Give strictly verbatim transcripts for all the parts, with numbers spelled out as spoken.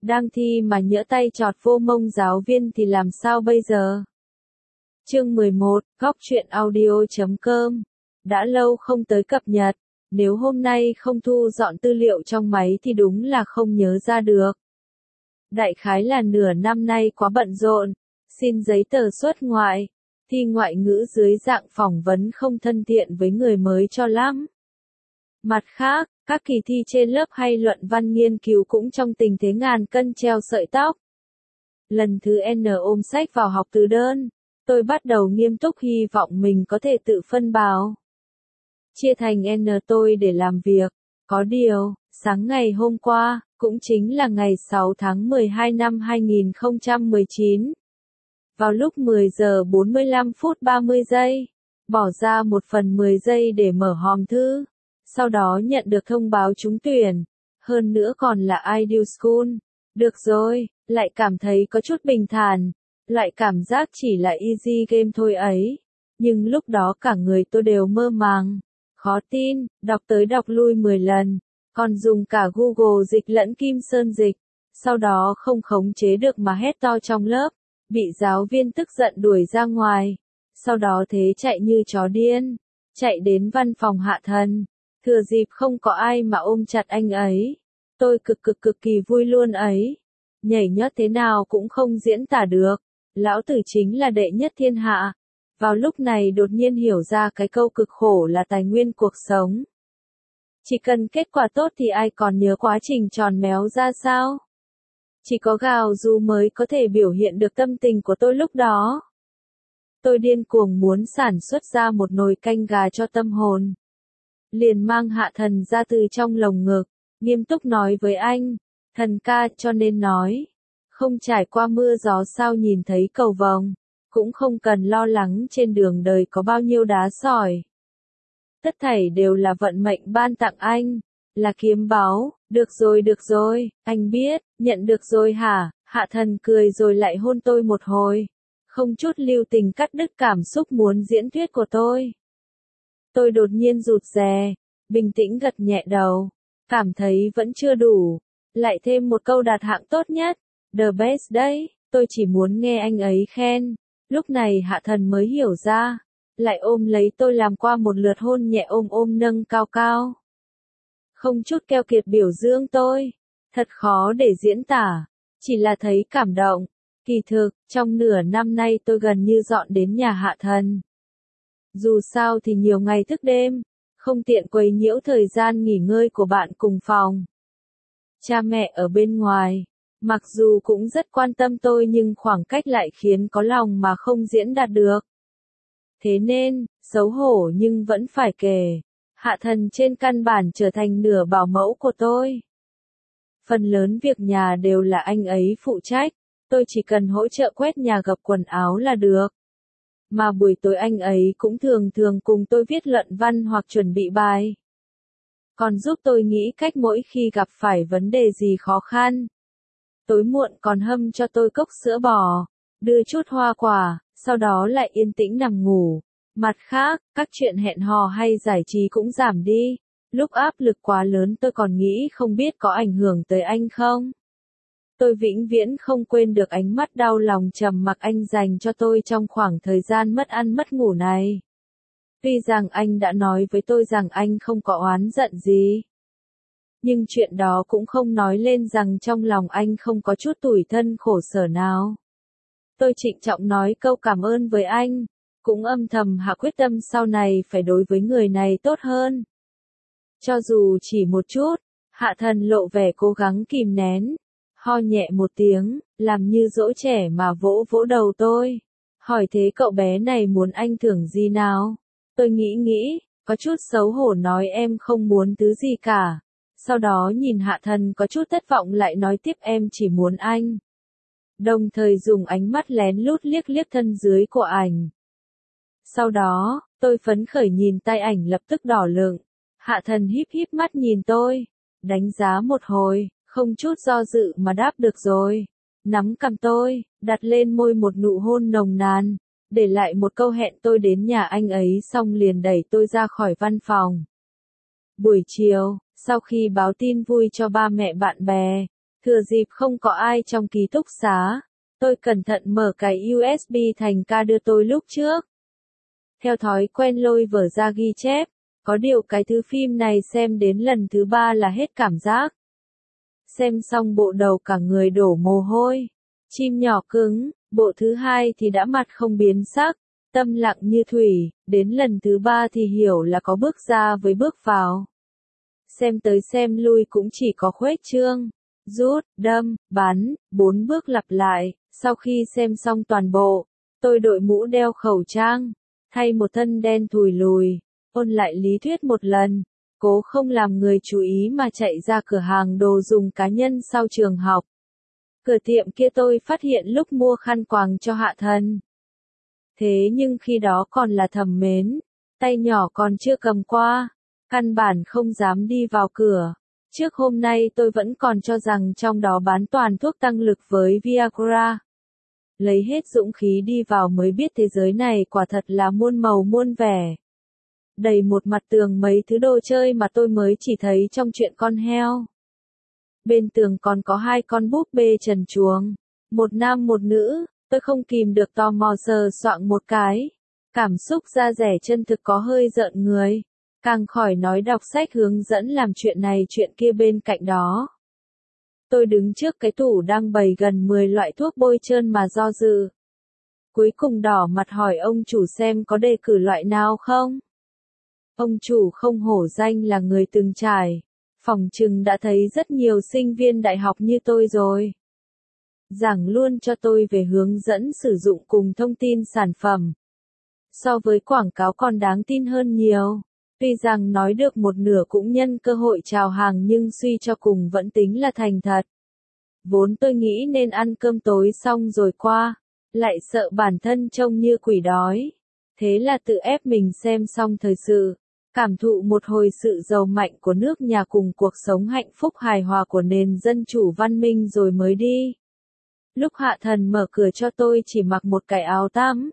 Đang thi mà nhỡ tay chọt vô mông giáo viên thì làm sao bây giờ? Chương mười một, góc truyện audio chấm com. Đã lâu không tới cập nhật, nếu hôm nay không thu dọn tư liệu trong máy thì đúng là không nhớ ra được. Đại khái là nửa năm nay quá bận rộn, xin giấy tờ xuất ngoại, thi ngoại ngữ dưới dạng phỏng vấn không thân thiện với người mới cho lắm. Mặt khác, các kỳ thi trên lớp hay luận văn nghiên cứu cũng trong tình thế ngàn cân treo sợi tóc. Lần thứ N ôm sách vào học từ đơn, tôi bắt đầu nghiêm túc hy vọng mình có thể tự phân báo. Chia thành N tôi để làm việc. Có điều, sáng ngày hôm qua, cũng chính là ngày sáu tháng mười hai năm hai nghìn không trăm mười chín. Vào lúc mười giờ bốn mươi lăm phút ba mươi giây, bỏ ra một phần mười giây để mở hòm thư. Sau đó nhận được thông báo trúng tuyển, hơn nữa còn là Ideal School. Được rồi, lại cảm thấy có chút bình thản, lại cảm giác chỉ là easy game thôi ấy. Nhưng lúc đó cả người tôi đều mơ màng, khó tin, đọc tới đọc lui mười lần, còn dùng cả Google dịch lẫn Kim Sơn dịch. Sau đó không khống chế được mà hét to trong lớp, bị giáo viên tức giận đuổi ra ngoài. Sau đó thế chạy như chó điên, chạy đến văn phòng Hạ Thần. Thừa dịp không có ai mà ôm chặt anh ấy. Tôi cực cực cực kỳ vui luôn ấy. Nhảy nhót thế nào cũng không diễn tả được. Lão tử chính là đệ nhất thiên hạ. Vào lúc này đột nhiên hiểu ra cái câu cực khổ là tài nguyên cuộc sống. Chỉ cần kết quả tốt thì ai còn nhớ quá trình tròn méo ra sao? Chỉ có gào rú mới có thể biểu hiện được tâm tình của tôi lúc đó. Tôi điên cuồng muốn sản xuất ra một nồi canh gà cho tâm hồn. Liền mang Hạ Thần ra từ trong lồng ngực, nghiêm túc nói với anh, thần ca cho nên nói, không trải qua mưa gió sao nhìn thấy cầu vồng, cũng không cần lo lắng trên đường đời có bao nhiêu đá sỏi. Tất thảy đều là vận mệnh ban tặng anh, là kiếm báu, được rồi được rồi, anh biết, nhận được rồi hả? Hạ Thần cười rồi lại hôn tôi một hồi, không chút lưu tình cắt đứt cảm xúc muốn diễn thuyết của tôi. Tôi đột nhiên rụt rè, bình tĩnh gật nhẹ đầu, cảm thấy vẫn chưa đủ, lại thêm một câu đạt hạng tốt nhất, the best đấy, tôi chỉ muốn nghe anh ấy khen. Lúc này Hạ Thần mới hiểu ra, lại ôm lấy tôi làm qua một lượt hôn nhẹ ôm ôm nâng cao cao. Không chút keo kiệt biểu dương tôi, thật khó để diễn tả, chỉ là thấy cảm động. Kỳ thực, trong nửa năm nay tôi gần như dọn đến nhà Hạ Thần. Dù sao thì nhiều ngày thức đêm, không tiện quấy nhiễu thời gian nghỉ ngơi của bạn cùng phòng. Cha mẹ ở bên ngoài, mặc dù cũng rất quan tâm tôi nhưng khoảng cách lại khiến có lòng mà không diễn đạt được. Thế nên, xấu hổ nhưng vẫn phải kể, Hạ Thần trên căn bản trở thành nửa bảo mẫu của tôi. Phần lớn việc nhà đều là anh ấy phụ trách, tôi chỉ cần hỗ trợ quét nhà gập quần áo là được. Mà buổi tối anh ấy cũng thường thường cùng tôi viết luận văn hoặc chuẩn bị bài. Còn giúp tôi nghĩ cách mỗi khi gặp phải vấn đề gì khó khăn. Tối muộn còn hâm cho tôi cốc sữa bò, đưa chút hoa quả, sau đó lại yên tĩnh nằm ngủ. Mặt khác, các chuyện hẹn hò hay giải trí cũng giảm đi. Lúc áp lực quá lớn tôi còn nghĩ không biết có ảnh hưởng tới anh không. Tôi vĩnh viễn không quên được ánh mắt đau lòng trầm mặc anh dành cho tôi trong khoảng thời gian mất ăn mất ngủ này. Tuy rằng anh đã nói với tôi rằng anh không có oán giận gì. Nhưng chuyện đó cũng không nói lên rằng trong lòng anh không có chút tủi thân khổ sở nào. Tôi trịnh trọng nói câu cảm ơn với anh, cũng âm thầm hạ quyết tâm sau này phải đối với người này tốt hơn. Cho dù chỉ một chút, Hạ Thần lộ vẻ cố gắng kìm nén. Ho nhẹ một tiếng, làm như dỗ trẻ mà vỗ vỗ đầu tôi. Hỏi thế cậu bé này muốn anh thưởng gì nào? Tôi nghĩ nghĩ, có chút xấu hổ nói em không muốn thứ gì cả. Sau đó nhìn Hạ Thần có chút thất vọng lại nói tiếp em chỉ muốn anh. Đồng thời dùng ánh mắt lén lút liếc liếc thân dưới của ảnh. Sau đó, tôi phấn khởi nhìn tay ảnh lập tức đỏ lựng. Hạ Thần híp híp mắt nhìn tôi, đánh giá một hồi. Không chút do dự mà đáp được rồi. Nắm cằm tôi, đặt lên môi một nụ hôn nồng nàn, để lại một câu hẹn tôi đến nhà anh ấy xong liền đẩy tôi ra khỏi văn phòng. Buổi chiều, sau khi báo tin vui cho ba mẹ bạn bè, Thừa dịp không có ai trong ký túc xá, tôi cẩn thận mở cái u ét bê thành ca đưa tôi lúc trước. Theo thói quen lôi vở ra ghi chép, có điều cái thứ phim này xem đến lần thứ ba là hết cảm giác. Xem xong bộ đầu cả người đổ mồ hôi, chim nhỏ cứng, bộ thứ hai thì đã mặt không biến sắc, tâm lặng như thủy, đến lần thứ ba thì hiểu là có bước ra với bước vào. Xem tới xem lui cũng chỉ có khuếch trương, rút, đâm, bắn, bốn bước lặp lại. Sau khi xem xong toàn bộ, tôi đội mũ đeo khẩu trang, thay một thân đen thùi lùi, ôn lại lý thuyết một lần, cố không làm người chú ý mà chạy ra cửa hàng đồ dùng cá nhân sau trường học. Cửa tiệm kia tôi phát hiện lúc mua khăn quàng cho Hạ Thần. Thế nhưng khi đó còn là thầm mến, tay nhỏ còn chưa cầm qua, căn bản không dám đi vào cửa. Trước hôm nay tôi vẫn còn cho rằng trong đó bán toàn thuốc tăng lực với Viagra. Lấy hết dũng khí đi vào mới biết thế giới này quả thật là muôn màu muôn vẻ. Đầy một mặt tường mấy thứ đồ chơi mà tôi mới chỉ thấy trong chuyện con heo. Bên tường còn có hai con búp bê trần truồng, một nam một nữ, tôi không kìm được tò mò sờ soạng một cái. Cảm xúc da rẻ chân thực có hơi rợn người, càng khỏi nói đọc sách hướng dẫn làm chuyện này chuyện kia bên cạnh đó. Tôi đứng trước cái tủ đang bày gần mười loại thuốc bôi trơn mà do dự. Cuối cùng đỏ mặt hỏi ông chủ xem có đề cử loại nào không. Ông chủ không hổ danh là người từng trải, phỏng chừng đã thấy rất nhiều sinh viên đại học như tôi rồi. Giảng luôn cho tôi về hướng dẫn sử dụng cùng thông tin sản phẩm. So với quảng cáo còn đáng tin hơn nhiều. Tuy rằng nói được một nửa cũng nhân cơ hội chào hàng nhưng suy cho cùng vẫn tính là thành thật. Vốn tôi nghĩ nên ăn cơm tối xong rồi qua, lại sợ bản thân trông như quỷ đói. Thế là tự ép mình xem xong thời sự, cảm thụ một hồi sự giàu mạnh của nước nhà cùng cuộc sống hạnh phúc hài hòa của nền dân chủ văn minh rồi mới đi. Lúc Hạ Thần mở cửa cho tôi chỉ mặc một cái áo tắm.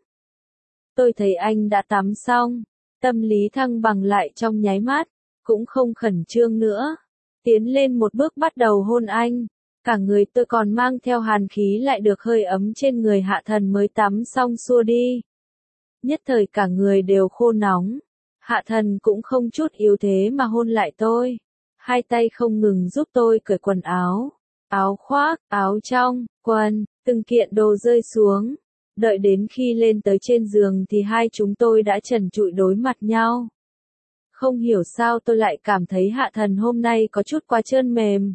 Tôi thấy anh đã tắm xong. Tâm lý thăng bằng lại trong nháy mắt, cũng không khẩn trương nữa. Tiến lên một bước bắt đầu hôn anh. Cả người tôi còn mang theo hàn khí lại được hơi ấm trên người Hạ Thần mới tắm xong xua đi. Nhất thời cả người đều khô nóng. Hạ Thần cũng không chút yếu thế mà hôn lại tôi. Hai tay không ngừng giúp tôi cởi quần áo. Áo khoác, áo trong, quần, từng kiện đồ rơi xuống. Đợi đến khi lên tới trên giường thì hai chúng tôi đã trần trụi đối mặt nhau. Không hiểu sao tôi lại cảm thấy Hạ Thần hôm nay có chút quá trơn mềm.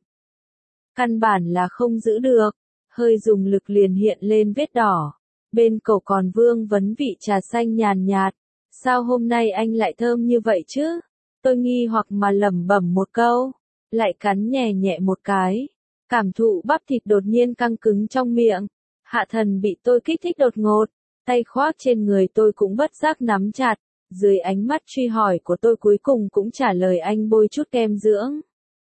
Căn bản là không giữ được, hơi dùng lực liền hiện lên vết đỏ. Bên cổ còn vương vấn vị trà xanh nhàn nhạt. Sao hôm nay anh lại thơm như vậy chứ? Tôi nghi hoặc mà lẩm bẩm một câu, lại cắn nhẹ nhẹ một cái. Cảm thụ bắp thịt đột nhiên căng cứng trong miệng. Hạ Thần bị tôi kích thích đột ngột, tay khoác trên người tôi cũng bất giác nắm chặt, dưới ánh mắt truy hỏi của tôi cuối cùng cũng trả lời anh bôi chút kem dưỡng.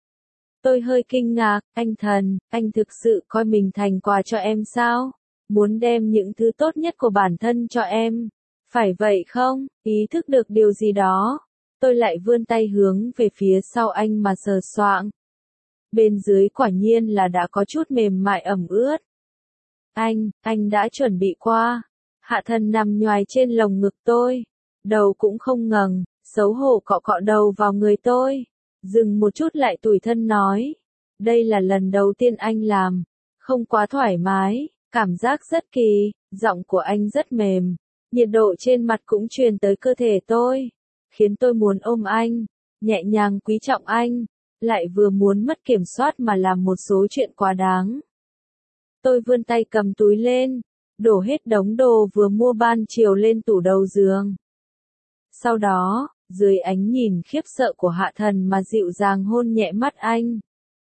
Tôi hơi kinh ngạc, anh Thần, anh thực sự coi mình thành quà cho em sao? Muốn đem những thứ tốt nhất của bản thân cho em, phải vậy không? Ý thức được điều gì đó, tôi lại vươn tay hướng về phía sau anh mà sờ soạng. Bên dưới quả nhiên là đã có chút mềm mại ẩm ướt. Anh, anh đã chuẩn bị qua. Hạ Thần nằm nhoài trên lồng ngực tôi. Đầu cũng không ngẩng, xấu hổ cọ cọ đầu vào người tôi. Dừng một chút lại tủi thân nói. Đây là lần đầu tiên anh làm. Không quá thoải mái, cảm giác rất kỳ, giọng của anh rất mềm. Nhiệt độ trên mặt cũng truyền tới cơ thể tôi. Khiến tôi muốn ôm anh, nhẹ nhàng quý trọng anh. Lại vừa muốn mất kiểm soát mà làm một số chuyện quá đáng. Tôi vươn tay cầm túi lên, đổ hết đống đồ vừa mua ban chiều lên tủ đầu giường. Sau đó, dưới ánh nhìn khiếp sợ của Hạ Thần mà dịu dàng hôn nhẹ mắt anh.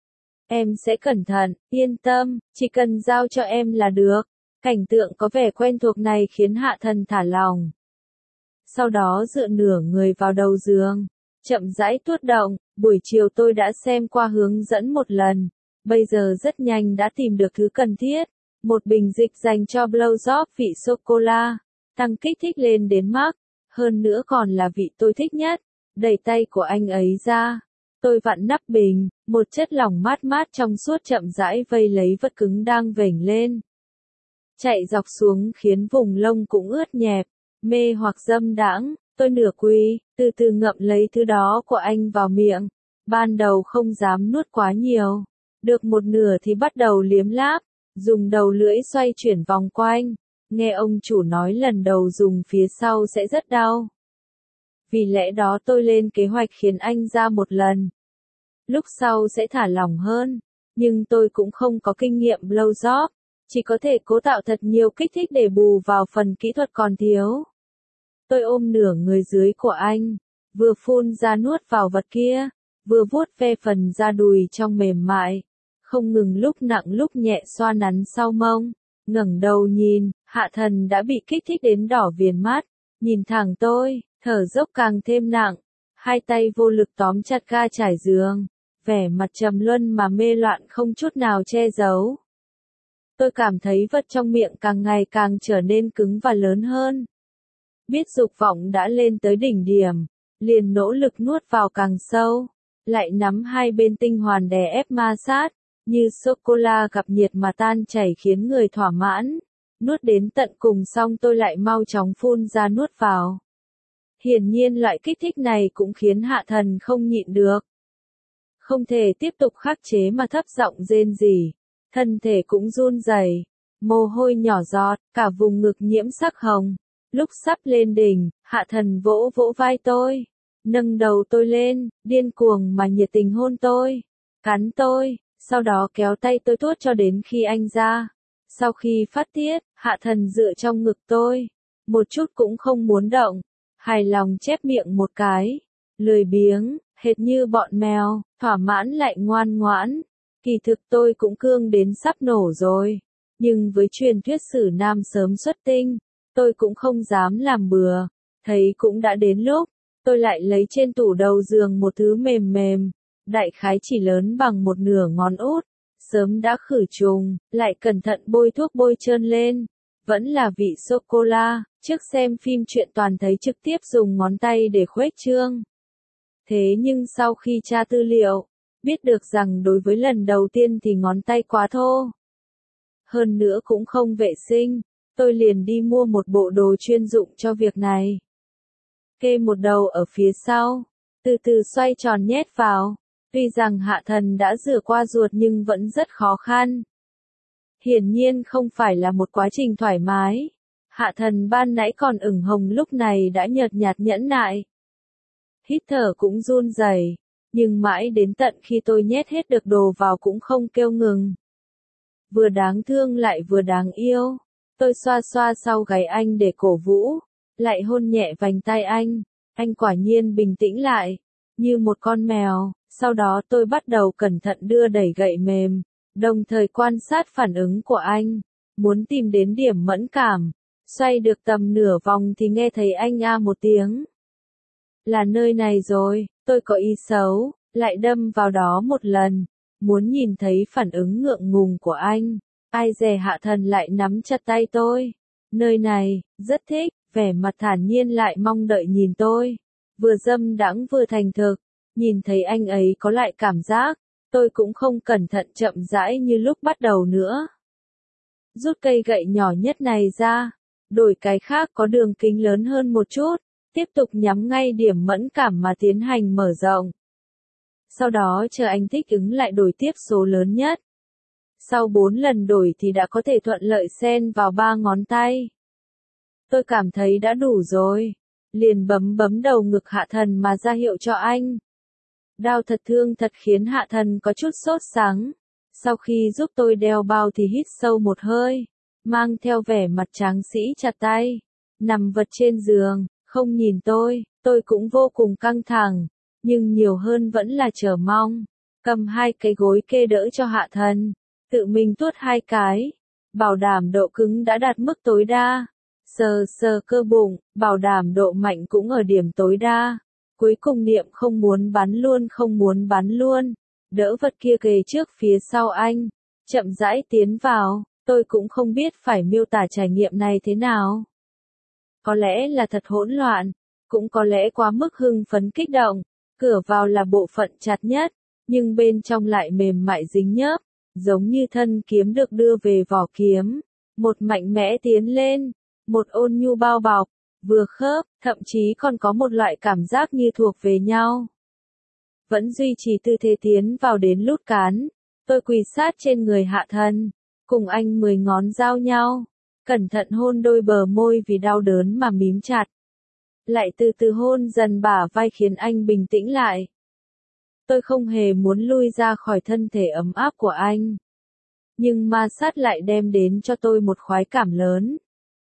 Em sẽ cẩn thận, yên tâm, chỉ cần giao cho em là được. Cảnh tượng có vẻ quen thuộc này khiến Hạ Thần thả lòng. Sau đó dựa nửa người vào đầu giường, chậm rãi tuốt động, buổi chiều tôi đã xem qua hướng dẫn một lần. Bây giờ rất nhanh đã tìm được thứ cần thiết. Một bình dịch dành cho blowjob vị sô-cô-la. Tăng kích thích lên đến max. Hơn nữa còn là vị tôi thích nhất. Đẩy tay của anh ấy ra. Tôi vặn nắp bình, một chất lỏng mát mát trong suốt chậm rãi vây lấy vật cứng đang vểnh lên. Chạy dọc xuống khiến vùng lông cũng ướt nhẹp, mê hoặc dâm đãng, tôi nửa quỳ, từ từ ngậm lấy thứ đó của anh vào miệng. Ban đầu không dám nuốt quá nhiều, được một nửa thì bắt đầu liếm láp, dùng đầu lưỡi xoay chuyển vòng quanh. Nghe ông chủ nói lần đầu dùng phía sau sẽ rất đau. Vì lẽ đó tôi lên kế hoạch khiến anh ra một lần. Lúc sau sẽ thả lỏng hơn, nhưng tôi cũng không có kinh nghiệm blowjob, chỉ có thể cố tạo thật nhiều kích thích để bù vào phần kỹ thuật còn thiếu. Tôi ôm nửa người dưới của anh, vừa phun ra nuốt vào vật kia, vừa vuốt ve phần da đùi trong mềm mại, không ngừng lúc nặng lúc nhẹ xoa nắn sau mông. Ngẩng đầu nhìn, Hạ Thần đã bị kích thích đến đỏ viền mắt, nhìn thẳng tôi, thở dốc càng thêm nặng, hai tay vô lực tóm chặt ga trải giường, vẻ mặt trầm luân mà mê loạn không chút nào che giấu. Tôi cảm thấy vật trong miệng càng ngày càng trở nên cứng và lớn hơn. Biết dục vọng đã lên tới đỉnh điểm, liền nỗ lực nuốt vào càng sâu, lại nắm hai bên tinh hoàn đè ép ma sát, như sô-cô-la gặp nhiệt mà tan chảy khiến người thỏa mãn. Nuốt đến tận cùng xong tôi lại mau chóng phun ra nuốt vào. Hiển nhiên loại kích thích này cũng khiến Hạ Thần không nhịn được. Không thể tiếp tục khắc chế mà thấp giọng rên rỉ, thân thể cũng run rẩy, mồ hôi nhỏ giọt, cả vùng ngực nhiễm sắc hồng. Lúc sắp lên đỉnh, Hạ Thần vỗ vỗ vai tôi, nâng đầu tôi lên, điên cuồng mà nhiệt tình hôn tôi, cắn tôi, sau đó kéo tay tôi tuốt cho đến khi anh ra. Sau khi phát tiết, Hạ Thần dựa trong ngực tôi, một chút cũng không muốn động, hài lòng chép miệng một cái, lười biếng, hệt như bọn mèo, thỏa mãn lại ngoan ngoãn. Kỳ thực tôi cũng cương đến sắp nổ rồi, nhưng với truyền thuyết sử nam sớm xuất tinh, tôi cũng không dám làm bừa, thấy cũng đã đến lúc, tôi lại lấy trên tủ đầu giường một thứ mềm mềm, đại khái chỉ lớn bằng một nửa ngón út, sớm đã khử trùng, lại cẩn thận bôi thuốc bôi trơn lên, vẫn là vị sô-cô-la, trước xem phim truyện toàn thấy trực tiếp dùng ngón tay để khuếch trương. Thế nhưng sau khi tra tư liệu, biết được rằng đối với lần đầu tiên thì ngón tay quá thô. Hơn nữa cũng không vệ sinh, tôi liền đi mua một bộ đồ chuyên dụng cho việc này. Kê một đầu ở phía sau, từ từ xoay tròn nhét vào, tuy rằng Hạ Thần đã rửa qua ruột nhưng vẫn rất khó khăn. Hiển nhiên không phải là một quá trình thoải mái. Hạ Thần ban nãy còn ửng hồng lúc này đã nhợt nhạt nhẫn nại. Hít thở cũng run rẩy, nhưng mãi đến tận khi tôi nhét hết được đồ vào cũng không kêu ngừng. Vừa đáng thương lại vừa đáng yêu. Tôi xoa xoa sau gáy anh để cổ vũ, lại hôn nhẹ vành tai anh. Anh quả nhiên bình tĩnh lại, như một con mèo. Sau đó tôi bắt đầu cẩn thận đưa đẩy gậy mềm, đồng thời quan sát phản ứng của anh, muốn tìm đến điểm mẫn cảm. Xoay được tầm nửa vòng thì nghe thấy anh a một tiếng. Là nơi này rồi, tôi có ý xấu, lại đâm vào đó một lần, muốn nhìn thấy phản ứng ngượng ngùng của anh. Ai dè Hạ Thần lại nắm chặt tay tôi. Nơi này, rất thích, vẻ mặt thản nhiên lại mong đợi nhìn tôi. Vừa dâm đãng vừa thành thực, nhìn thấy anh ấy có lại cảm giác, tôi cũng không cẩn thận chậm rãi như lúc bắt đầu nữa. Rút cây gậy nhỏ nhất này ra, đổi cái khác có đường kính lớn hơn một chút, tiếp tục nhắm ngay điểm mẫn cảm mà tiến hành mở rộng. Sau đó chờ anh thích ứng lại đổi tiếp số lớn nhất. Sau bốn lần đổi thì đã có thể thuận lợi xen vào ba ngón tay. Tôi cảm thấy đã đủ rồi, liền bấm bấm đầu ngực Hạ Thần mà ra hiệu cho anh. Đau thật thương thật khiến Hạ Thần có chút sốt sắng. Sau khi giúp tôi đeo bao thì hít sâu một hơi, mang theo vẻ mặt tráng sĩ chặt tay, nằm vật trên giường, không nhìn tôi, tôi cũng vô cùng căng thẳng, nhưng nhiều hơn vẫn là chờ mong. Cầm hai cái gối kê đỡ cho Hạ Thần, tự mình tuốt hai cái, bảo đảm độ cứng đã đạt mức tối đa. Sờ sờ cơ bụng, bảo đảm độ mạnh cũng ở điểm tối đa. Cuối cùng niệm không muốn bắn luôn không muốn bắn luôn. Đỡ vật kia kề trước phía sau anh, chậm rãi tiến vào, tôi cũng không biết phải miêu tả trải nghiệm này thế nào. Có lẽ là thật hỗn loạn, cũng có lẽ quá mức hưng phấn kích động, Cửa vào là bộ phận chặt nhất, nhưng bên trong lại mềm mại dính nhớp, giống như thân kiếm được đưa về vỏ kiếm. Một mạnh mẽ tiến lên, một ôn nhu bao bọc, vừa khớp, thậm chí còn có một loại cảm giác như thuộc về nhau. Vẫn duy trì tư thế tiến vào đến lút cán, tôi quỳ sát trên người Hạ Thần, cùng anh mười ngón giao nhau, cẩn thận hôn đôi bờ môi vì đau đớn mà mím chặt. Lại từ từ hôn dần bả vai khiến anh bình tĩnh lại. Tôi không hề muốn lui ra khỏi thân thể ấm áp của anh. Nhưng ma sát lại đem đến cho tôi một khoái cảm lớn.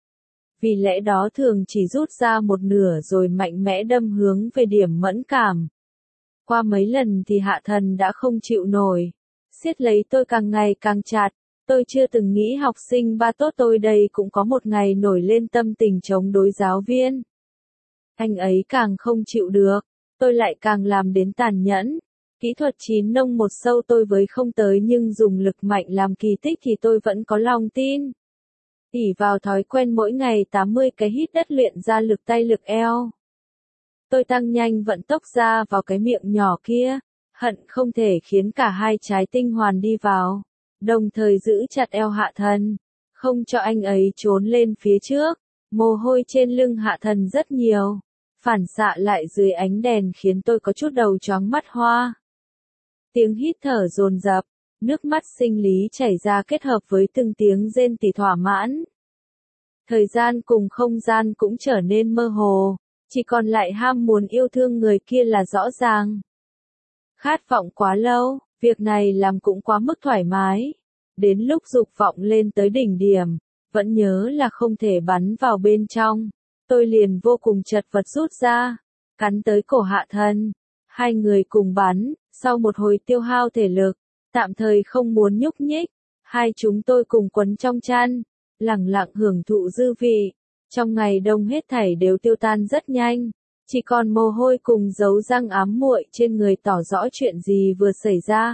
Vì lẽ đó thường chỉ rút ra một nửa rồi mạnh mẽ đâm hướng về điểm mẫn cảm. Qua mấy lần thì Hạ Thần đã không chịu nổi. Siết lấy tôi càng ngày càng chặt. Tôi chưa từng nghĩ học sinh ba tốt tôi đây cũng có một ngày nổi lên tâm tình chống đối giáo viên. Anh ấy càng không chịu được. Tôi lại càng làm đến tàn nhẫn. Kỹ thuật chín nông một sâu tôi với không tới nhưng dùng lực mạnh làm kỳ tích thì tôi vẫn có lòng tin. Ỷ vào thói quen mỗi ngày tám mươi cái hít đất luyện ra lực tay lực eo. Tôi tăng nhanh vận tốc ra vào cái miệng nhỏ kia, hận không thể khiến cả hai trái tinh hoàn đi vào, đồng thời giữ chặt eo Hạ Thần, không cho anh ấy trốn lên phía trước. Mồ hôi trên lưng Hạ Thần rất nhiều, phản xạ lại dưới ánh đèn khiến tôi có chút đầu chóng mắt hoa. Tiếng hít thở dồn dập, nước mắt sinh lý chảy ra kết hợp với từng tiếng rên tỉ thỏa mãn. Thời gian cùng không gian cũng trở nên mơ hồ, chỉ còn lại ham muốn yêu thương người kia là rõ ràng. Khát vọng quá lâu, việc này làm cũng quá mức thoải mái. Đến lúc dục vọng lên tới đỉnh điểm, vẫn nhớ là không thể bắn vào bên trong. Tôi liền vô cùng chật vật rút ra, cắn tới cổ Hạ Thần. Hai người cùng bắn, sau một hồi tiêu hao thể lực, tạm thời không muốn nhúc nhích. Hai chúng tôi cùng quấn trong chăn, lẳng lặng hưởng thụ dư vị. Trong ngày đông hết thảy đều tiêu tan rất nhanh, chỉ còn mồ hôi cùng dấu răng ám muội trên người tỏ rõ chuyện gì vừa xảy ra.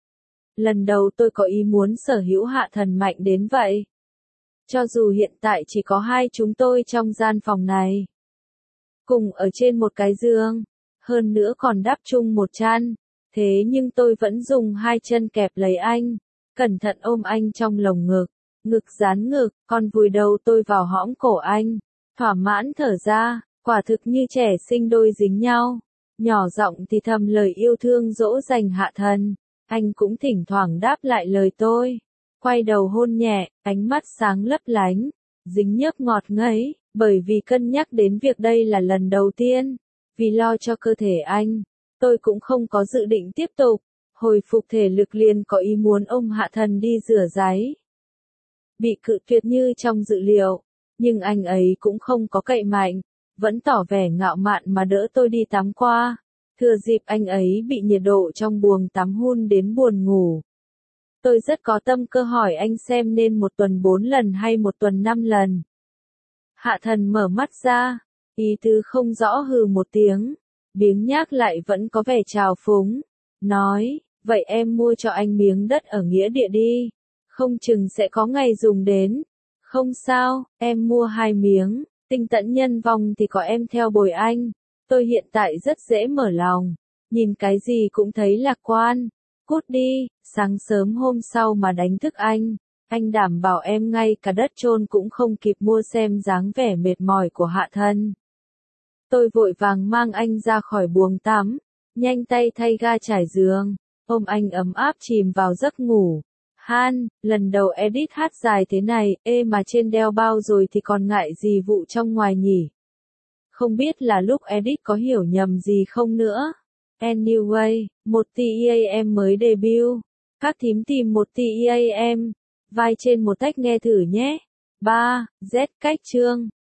Lần đầu tôi có ý muốn sở hữu Hạ Thần mạnh đến vậy. Cho dù hiện tại chỉ có hai chúng tôi trong gian phòng này, cùng ở trên một cái giường, hơn nữa còn đắp chung một chăn, thế nhưng tôi vẫn dùng hai chân kẹp lấy anh, cẩn thận ôm anh trong lồng ngực, ngực dán ngực, còn vùi đầu tôi vào hõm cổ anh, thỏa mãn thở ra, quả thực như trẻ sinh đôi dính nhau, nhỏ giọng thì thầm lời yêu thương dỗ dành Hạ Thần, anh cũng thỉnh thoảng đáp lại lời tôi, quay đầu hôn nhẹ, ánh mắt sáng lấp lánh, dính nhớp ngọt ngấy, bởi vì cân nhắc đến việc đây là lần đầu tiên, vì lo cho cơ thể anh, tôi cũng không có dự định tiếp tục, hồi phục thể lực liền có ý muốn ôm Hạ Thần đi rửa ráy. Bị cự tuyệt như trong dự liệu, nhưng anh ấy cũng không có cậy mạnh, vẫn tỏ vẻ ngạo mạn mà đỡ tôi đi tắm qua, thừa dịp anh ấy bị nhiệt độ trong buồng tắm hun đến buồn ngủ. Tôi rất có tâm cơ hỏi anh xem nên một tuần bốn lần hay một tuần năm lần. Hạ Thần mở mắt ra, ý tứ không rõ hừ một tiếng, biếng nhác lại vẫn có vẻ trào phúng, nói, vậy em mua cho anh miếng đất ở nghĩa địa đi, không chừng sẽ có ngày dùng đến. Không sao, em mua hai miếng, tinh tẫn nhân vong thì có em theo bồi anh. Tôi hiện tại rất dễ mở lòng, nhìn cái gì cũng thấy lạc quan. Cút đi, sáng sớm hôm sau mà đánh thức anh, anh đảm bảo em ngay cả đất chôn cũng không kịp mua xem dáng vẻ mệt mỏi của Hạ Thần. Tôi vội vàng mang anh ra khỏi buồng tắm, nhanh tay thay ga trải giường, ôm anh ấm áp chìm vào giấc ngủ. Han, lần đầu edit hát dài thế này, ê mà trên đeo bao rồi thì còn ngại gì vụ trong ngoài nhỉ? Không biết là lúc edit có hiểu nhầm gì không nữa. Anyway, một tê e a em mới debut. Các thím tìm một tê e a em. Vai trên một tách nghe thử nhé. ba. Z cách chương.